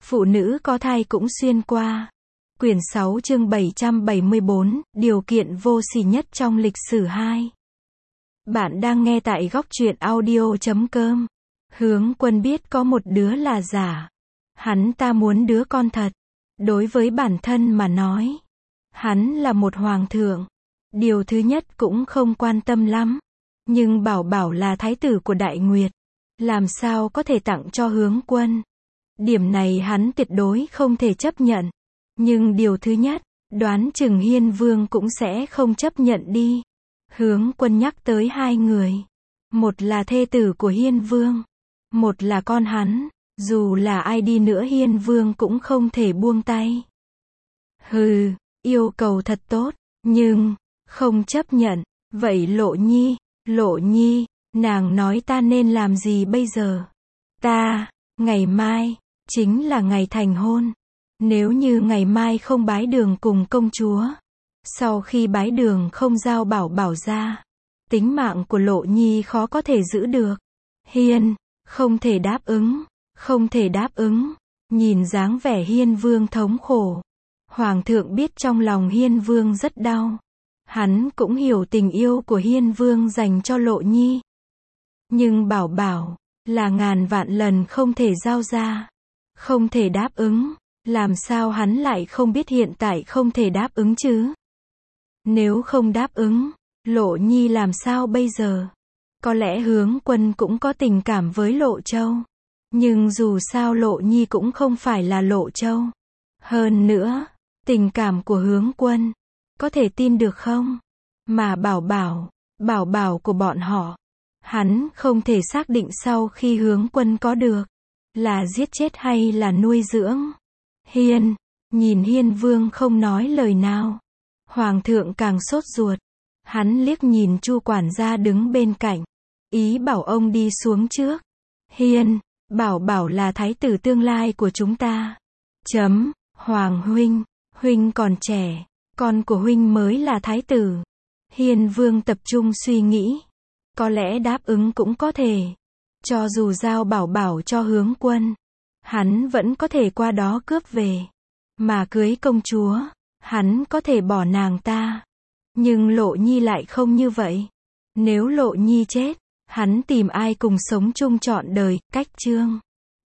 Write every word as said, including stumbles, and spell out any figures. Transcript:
Phụ nữ có thai cũng xuyên qua. Quyển sáu chương bảy trăm bảy mươi bốn, điều kiện vô sỉ nhất trong lịch sử hai. Bạn đang nghe tại góc truyện audio chấm com. Hướng Quân biết có một đứa là giả. Hắn ta muốn đứa con thật. Đối với bản thân mà nói, hắn là một hoàng thượng. Điều thứ nhất cũng không quan tâm lắm. Nhưng Bảo Bảo là thái tử của Đại Nguyệt. Làm sao có thể tặng cho Hướng Quân? Điểm này hắn tuyệt đối không thể chấp nhận. Nhưng điều thứ nhất, đoán chừng Hiên Vương cũng sẽ không chấp nhận đi. Hướng Quân nhắc tới hai người. Một là thê tử của Hiên Vương. Một là con hắn. Dù là ai đi nữa Hiên Vương cũng không thể buông tay. Hừ, yêu cầu thật tốt. Nhưng, không chấp nhận. Vậy Lộ Nhi, Lộ Nhi, nàng nói ta nên làm gì bây giờ? Ta, ngày mai, chính là ngày thành hôn. Nếu như ngày mai không bái đường cùng công chúa, sau khi bái đường không giao Bảo Bảo ra, tính mạng của Lộ Nhi khó có thể giữ được. Hiên, không thể đáp ứng, không thể đáp ứng. Nhìn dáng vẻ Hiên Vương thống khổ, Hoàng thượng biết trong lòng Hiên Vương rất đau. Hắn cũng hiểu tình yêu của Hiên Vương dành cho Lộ Nhi. Nhưng Bảo Bảo, là ngàn vạn lần không thể giao ra. Không thể đáp ứng. Làm sao hắn lại không biết hiện tại không thể đáp ứng chứ? Nếu không đáp ứng, Lộ Nhi làm sao bây giờ? Có lẽ Hướng Quân cũng có tình cảm với Lộ Châu. Nhưng dù sao Lộ Nhi cũng không phải là Lộ Châu. Hơn nữa, tình cảm của Hướng Quân, có thể tin được không? Mà Bảo Bảo, Bảo Bảo của bọn họ, hắn không thể xác định sau khi Hướng Quân có được, là giết chết hay là nuôi dưỡng. Hiên, nhìn Hiên Vương không nói lời nào. Hoàng thượng càng sốt ruột. Hắn liếc nhìn Chu quản gia đứng bên cạnh. Ý bảo ông đi xuống trước. Hiên, Bảo Bảo là thái tử tương lai của chúng ta. Chấm, Hoàng huynh, huynh còn trẻ. Con của huynh mới là thái tử. Hiên Vương tập trung suy nghĩ. Có lẽ đáp ứng cũng có thể. Cho dù giao Bảo Bảo cho Hướng Quân, hắn vẫn có thể qua đó cướp về. Mà cưới công chúa, hắn có thể bỏ nàng ta. Nhưng Lộ Nhi lại không như vậy. Nếu Lộ Nhi chết, hắn tìm ai cùng sống chung trọn đời, cách chương.